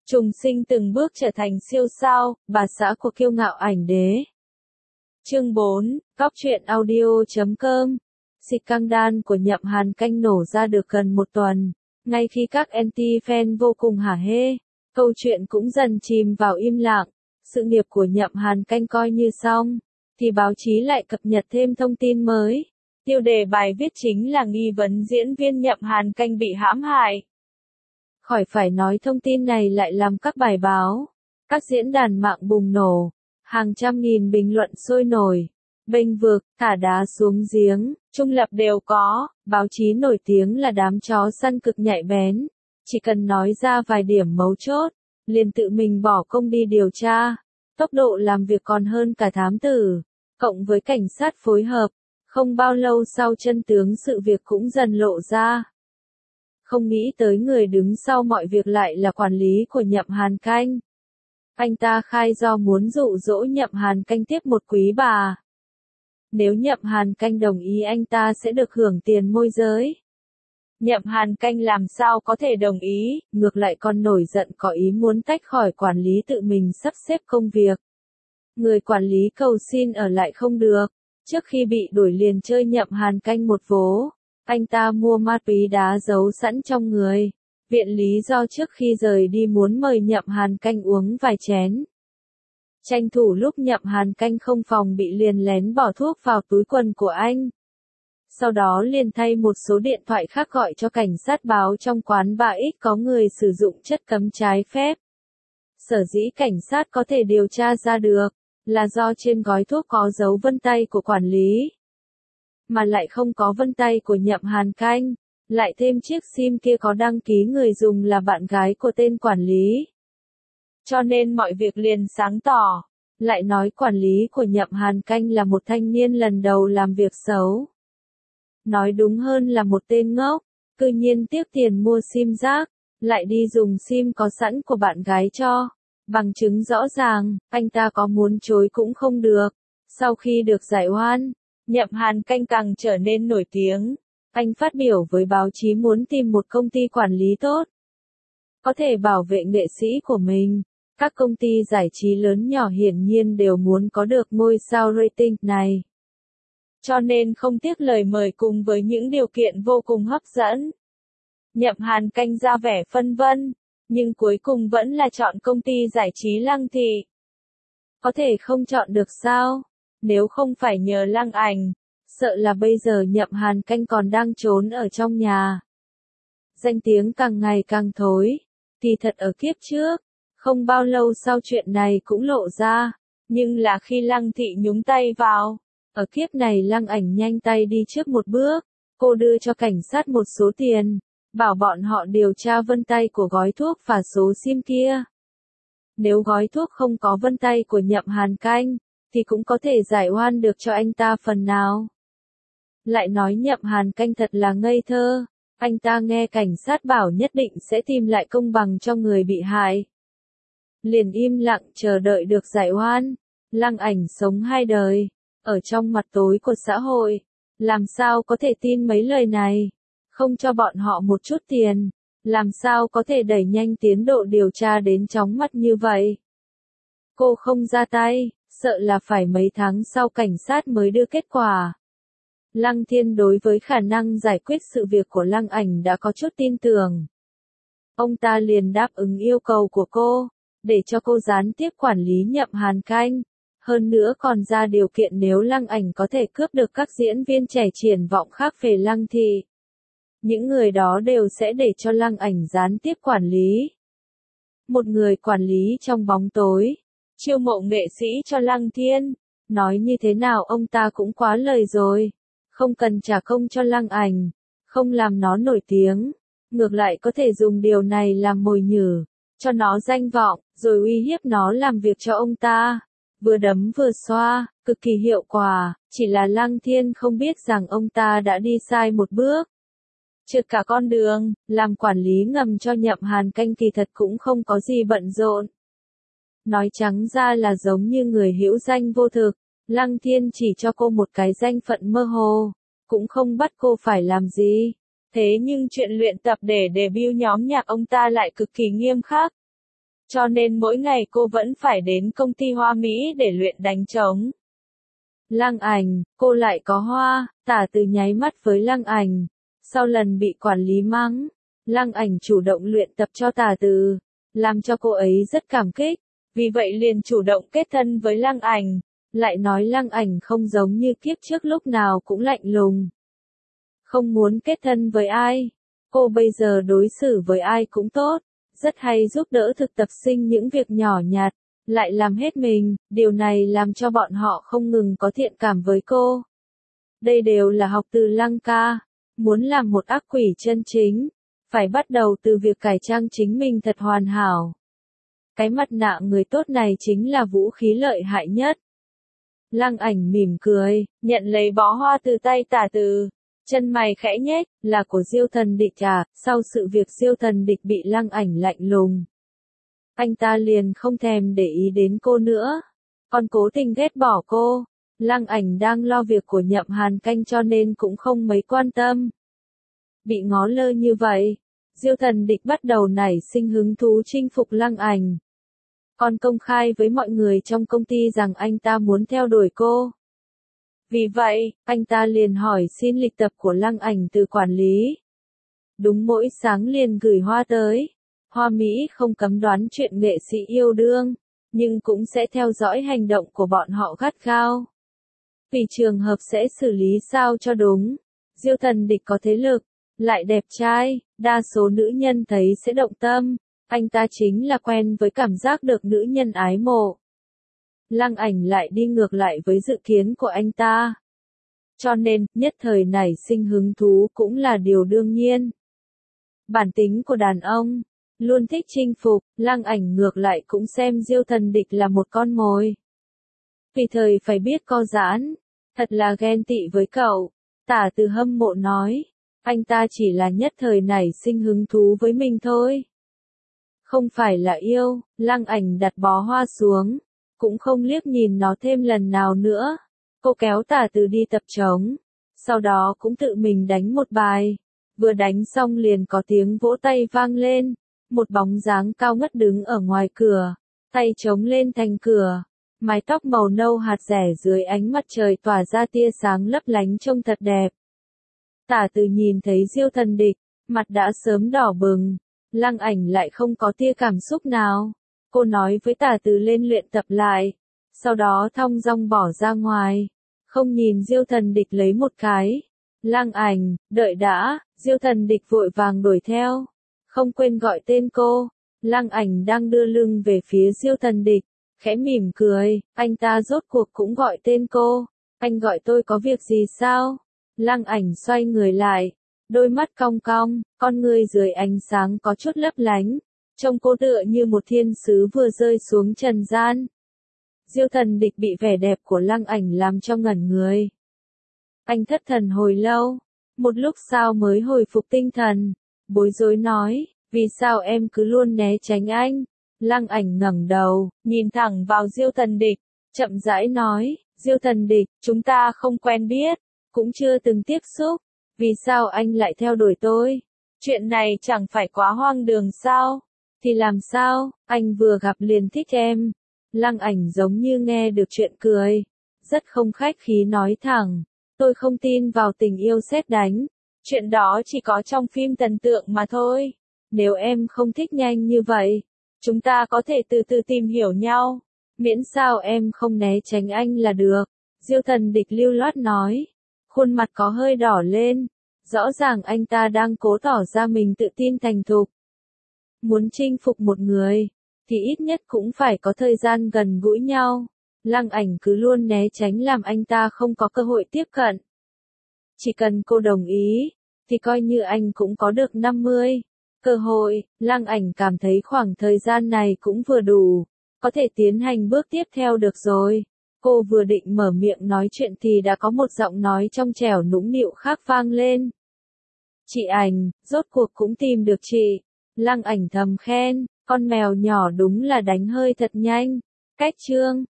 Trùng sinh từng bước trở thành siêu sao, bà xã của kiêu ngạo ảnh đế. Chương 4, Góc truyện audio.com. Scandal của Nhậm Hàn Canh nổ ra được gần một tuần, ngay khi các anti-fan vô cùng hả hê, câu chuyện cũng dần chìm vào im lặng, sự nghiệp của Nhậm Hàn Canh coi như xong, thì báo chí lại cập nhật thêm thông tin mới. Tiêu đề bài viết chính là nghi vấn diễn viên Nhậm Hàn Canh bị hãm hại. Khỏi phải nói thông tin này lại làm các bài báo, các diễn đàn mạng bùng nổ, hàng trăm nghìn bình luận sôi nổi, bênh vực, thả đá xuống giếng, trung lập đều có, báo chí nổi tiếng là đám chó săn cực nhạy bén, chỉ cần nói ra vài điểm mấu chốt, liền tự mình bỏ công đi điều tra, tốc độ làm việc còn hơn cả thám tử, cộng với cảnh sát phối hợp, không bao lâu sau chân tướng sự việc cũng dần lộ ra. Không nghĩ tới người đứng sau mọi việc lại là quản lý của Nhậm Hàn Canh. Anh ta khai do muốn dụ dỗ Nhậm Hàn Canh tiếp một quý bà. Nếu Nhậm Hàn Canh đồng ý anh ta sẽ được hưởng tiền môi giới. Nhậm Hàn Canh làm sao có thể đồng ý, ngược lại còn nổi giận có ý muốn tách khỏi quản lý tự mình sắp xếp công việc. Người quản lý cầu xin ở lại không được, trước khi bị đuổi liền chơi Nhậm Hàn Canh một vố. Anh ta mua ma túy đá giấu sẵn trong người, viện lý do trước khi rời đi muốn mời Nhậm Hàn Canh uống vài chén. Tranh thủ lúc Nhậm Hàn Canh không phòng bị liền lén bỏ thuốc vào túi quần của anh. Sau đó liền thay một số điện thoại khác gọi cho cảnh sát báo trong quán bar X có người sử dụng chất cấm trái phép. Sở dĩ cảnh sát có thể điều tra ra được, là do trên gói thuốc có dấu vân tay của quản lý. Mà lại không có vân tay của Nhậm Hàn Canh, lại thêm chiếc SIM kia có đăng ký người dùng là bạn gái của tên quản lý. Cho nên mọi việc liền sáng tỏ, lại nói quản lý của Nhậm Hàn Canh là một thanh niên lần đầu làm việc xấu. Nói đúng hơn là một tên ngốc, cư nhiên tiếc tiền mua SIM rác, lại đi dùng SIM có sẵn của bạn gái cho. Bằng chứng rõ ràng, anh ta có muốn chối cũng không được. Sau khi được giải oan, Nhậm Hàn Canh càng trở nên nổi tiếng. Anh phát biểu với báo chí muốn tìm một công ty quản lý tốt, có thể bảo vệ nghệ sĩ của mình. Các công ty giải trí lớn nhỏ hiển nhiên đều muốn có được ngôi sao rating này. Cho nên không tiếc lời mời cùng với những điều kiện vô cùng hấp dẫn. Nhậm Hàn Canh ra vẻ phân vân, nhưng cuối cùng vẫn là chọn công ty giải trí Lăng Thị. Có thể không chọn được sao? Nếu không phải nhờ Lăng Ảnh, sợ là bây giờ Nhậm Hàn Canh còn đang trốn ở trong nhà. Danh tiếng càng ngày càng thối, thì thật ở kiếp trước, không bao lâu sau chuyện này cũng lộ ra, nhưng là khi Lăng Thị nhúng tay vào, ở kiếp này Lăng Ảnh nhanh tay đi trước một bước, cô đưa cho cảnh sát một số tiền, bảo bọn họ điều tra vân tay của gói thuốc và số SIM kia. Nếu gói thuốc không có vân tay của Nhậm Hàn Canh, thì cũng có thể giải oan được cho anh ta phần nào. Lại nói Nhậm Hàn Canh thật là ngây thơ, anh ta nghe cảnh sát bảo nhất định sẽ tìm lại công bằng cho người bị hại. Liền im lặng chờ đợi được giải oan. Lăng Ảnh sống hai đời, ở trong mặt tối của xã hội, làm sao có thể tin mấy lời này, không cho bọn họ một chút tiền, làm sao có thể đẩy nhanh tiến độ điều tra đến chóng mặt như vậy. Cô không ra tay, sợ là phải mấy tháng sau cảnh sát mới đưa kết quả. Lăng Thiên đối với khả năng giải quyết sự việc của Lăng Ảnh đã có chút tin tưởng. Ông ta liền đáp ứng yêu cầu của cô, để cho cô gián tiếp quản lý Nhậm Hàn Canh. Hơn nữa còn ra điều kiện nếu Lăng Ảnh có thể cướp được các diễn viên trẻ triển vọng khác về Lăng Thị. Những người đó đều sẽ để cho Lăng Ảnh gián tiếp quản lý. Một người quản lý trong bóng tối, chiêu mộ nghệ sĩ cho Lăng Thiên, nói như thế nào ông ta cũng quá lời rồi. Không cần trả công cho Lăng Ảnh, không làm nó nổi tiếng, ngược lại có thể dùng điều này làm mồi nhử, cho nó danh vọng, rồi uy hiếp nó làm việc cho ông ta. Vừa đấm vừa xoa, cực kỳ hiệu quả, chỉ là Lăng Thiên không biết rằng ông ta đã đi sai một bước. Trượt cả con đường, làm quản lý ngầm cho Nhậm Hàn Canh kỳ thật cũng không có gì bận rộn. Nói trắng ra là giống như người hữu danh vô thực, Lăng Thiên chỉ cho cô một cái danh phận mơ hồ, cũng không bắt cô phải làm gì. Thế nhưng chuyện luyện tập để debut nhóm nhạc ông ta lại cực kỳ nghiêm khắc. Cho nên mỗi ngày cô vẫn phải đến công ty hoa Mỹ để luyện đánh trống. Lăng Ảnh, cô lại có hoa, Tả Từ nháy mắt với Lăng Ảnh. Sau lần bị quản lý mắng, Lăng Ảnh chủ động luyện tập cho Tả Từ, làm cho cô ấy rất cảm kích, vì vậy liền chủ động kết thân với Lăng Ảnh, lại nói Lăng Ảnh không giống như kiếp trước lúc nào cũng lạnh lùng. Không muốn kết thân với ai, cô bây giờ đối xử với ai cũng tốt, rất hay giúp đỡ thực tập sinh những việc nhỏ nhặt, lại làm hết mình, điều này làm cho bọn họ không ngừng có thiện cảm với cô. Đây đều là học từ Lăng ca, muốn làm một ác quỷ chân chính, phải bắt đầu từ việc cải trang chính mình thật hoàn hảo. Cái mặt nạ người tốt này chính là vũ khí lợi hại nhất. Lăng Ảnh mỉm cười, nhận lấy bó hoa từ tay Tả Từ. Chân mày khẽ nhếch, là của Diêu Thần Địch à, sau sự việc Diêu Thần Địch bị Lăng Ảnh lạnh lùng. Anh ta liền không thèm để ý đến cô nữa, còn cố tình ghét bỏ cô. Lăng Ảnh đang lo việc của Nhậm Hàn Canh cho nên cũng không mấy quan tâm. Bị ngó lơ như vậy, Diêu Thần Địch bắt đầu nảy sinh hứng thú chinh phục Lăng Ảnh. Còn công khai với mọi người trong công ty rằng anh ta muốn theo đuổi cô. Vì vậy, anh ta liền hỏi xin lịch tập của Lăng Ảnh từ quản lý. Đúng mỗi sáng liền gửi hoa tới. Hoa Mỹ không cấm đoán chuyện nghệ sĩ yêu đương, nhưng cũng sẽ theo dõi hành động của bọn họ gắt gao. Vì trường hợp sẽ xử lý sao cho đúng. Diêu Thần Địch có thế lực, lại đẹp trai, đa số nữ nhân thấy sẽ động tâm. Anh ta chính là quen với cảm giác được nữ nhân ái mộ. Lăng Ảnh lại đi ngược lại với dự kiến của anh ta. Cho nên, nhất thời nảy sinh hứng thú cũng là điều đương nhiên. Bản tính của đàn ông, luôn thích chinh phục, Lăng Ảnh ngược lại cũng xem Diêu Thần Địch là một con mồi. Vì thời phải biết co giãn, thật là ghen tị với cậu, Tả Từ hâm mộ nói, anh ta chỉ là nhất thời nảy sinh hứng thú với mình thôi. Không phải là yêu, Lăng Ảnh đặt bó hoa xuống, cũng không liếc nhìn nó thêm lần nào nữa. Cô kéo Tả Từ đi tập trống, sau đó cũng tự mình đánh một bài. Vừa đánh xong liền có tiếng vỗ tay vang lên, một bóng dáng cao ngất đứng ở ngoài cửa, tay chống lên thành cửa, mái tóc màu nâu hạt rẻ dưới ánh mặt trời tỏa ra tia sáng lấp lánh trông thật đẹp. Tả Từ nhìn thấy Diêu Thần Địch, mặt đã sớm đỏ bừng, Lăng Ảnh lại không có tia cảm xúc nào. Cô nói với Tả Từ lên luyện tập lại, sau đó thong dong bỏ ra ngoài, không nhìn Diêu Thần Địch lấy một cái. Lăng Ảnh, đợi đã, Diêu Thần Địch vội vàng đuổi theo, không quên gọi tên cô. Lăng Ảnh đang đưa lưng về phía Diêu Thần Địch, khẽ mỉm cười, anh ta rốt cuộc cũng gọi tên cô. Anh gọi tôi có việc gì sao? Lăng Ảnh xoay người lại, đôi mắt cong cong, con người dưới ánh sáng có chút lấp lánh, trông cô tựa như một thiên sứ vừa rơi xuống trần gian. Diêu Thần Địch bị vẻ đẹp của Lăng Ảnh làm cho ngẩn người. Anh thất thần hồi lâu, một lúc sau mới hồi phục tinh thần, bối rối nói, vì sao em cứ luôn né tránh anh? Lăng Ảnh ngẩng đầu, nhìn thẳng vào Diêu Thần Địch, chậm rãi nói, Diêu Thần Địch, chúng ta không quen biết, cũng chưa từng tiếp xúc, vì sao anh lại theo đuổi tôi? Chuyện này chẳng phải quá hoang đường sao? Thì làm sao, anh vừa gặp liền thích em. Lăng Ảnh giống như nghe được chuyện cười, rất không khách khí nói thẳng, tôi không tin vào tình yêu sét đánh, chuyện đó chỉ có trong phim thần tượng mà thôi. Nếu em không thích nhanh như vậy, chúng ta có thể từ từ tìm hiểu nhau, miễn sao em không né tránh anh là được. Diêu Thần Địch lưu loát nói, khuôn mặt có hơi đỏ lên, rõ ràng anh ta đang cố tỏ ra mình tự tin thành thục. Muốn chinh phục một người, thì ít nhất cũng phải có thời gian gần gũi nhau. Lăng Ảnh cứ luôn né tránh làm anh ta không có cơ hội tiếp cận. Chỉ cần cô đồng ý, thì coi như anh cũng có được 50 cơ hội. Lăng Ảnh cảm thấy khoảng thời gian này cũng vừa đủ, có thể tiến hành bước tiếp theo được rồi. Cô vừa định mở miệng nói chuyện thì đã có một giọng nói trong trẻo nũng nịu khác vang lên. Chị Ảnh, rốt cuộc cũng tìm được chị. Lăng Ảnh thầm khen, con mèo nhỏ đúng là đánh hơi thật nhanh. Cách chương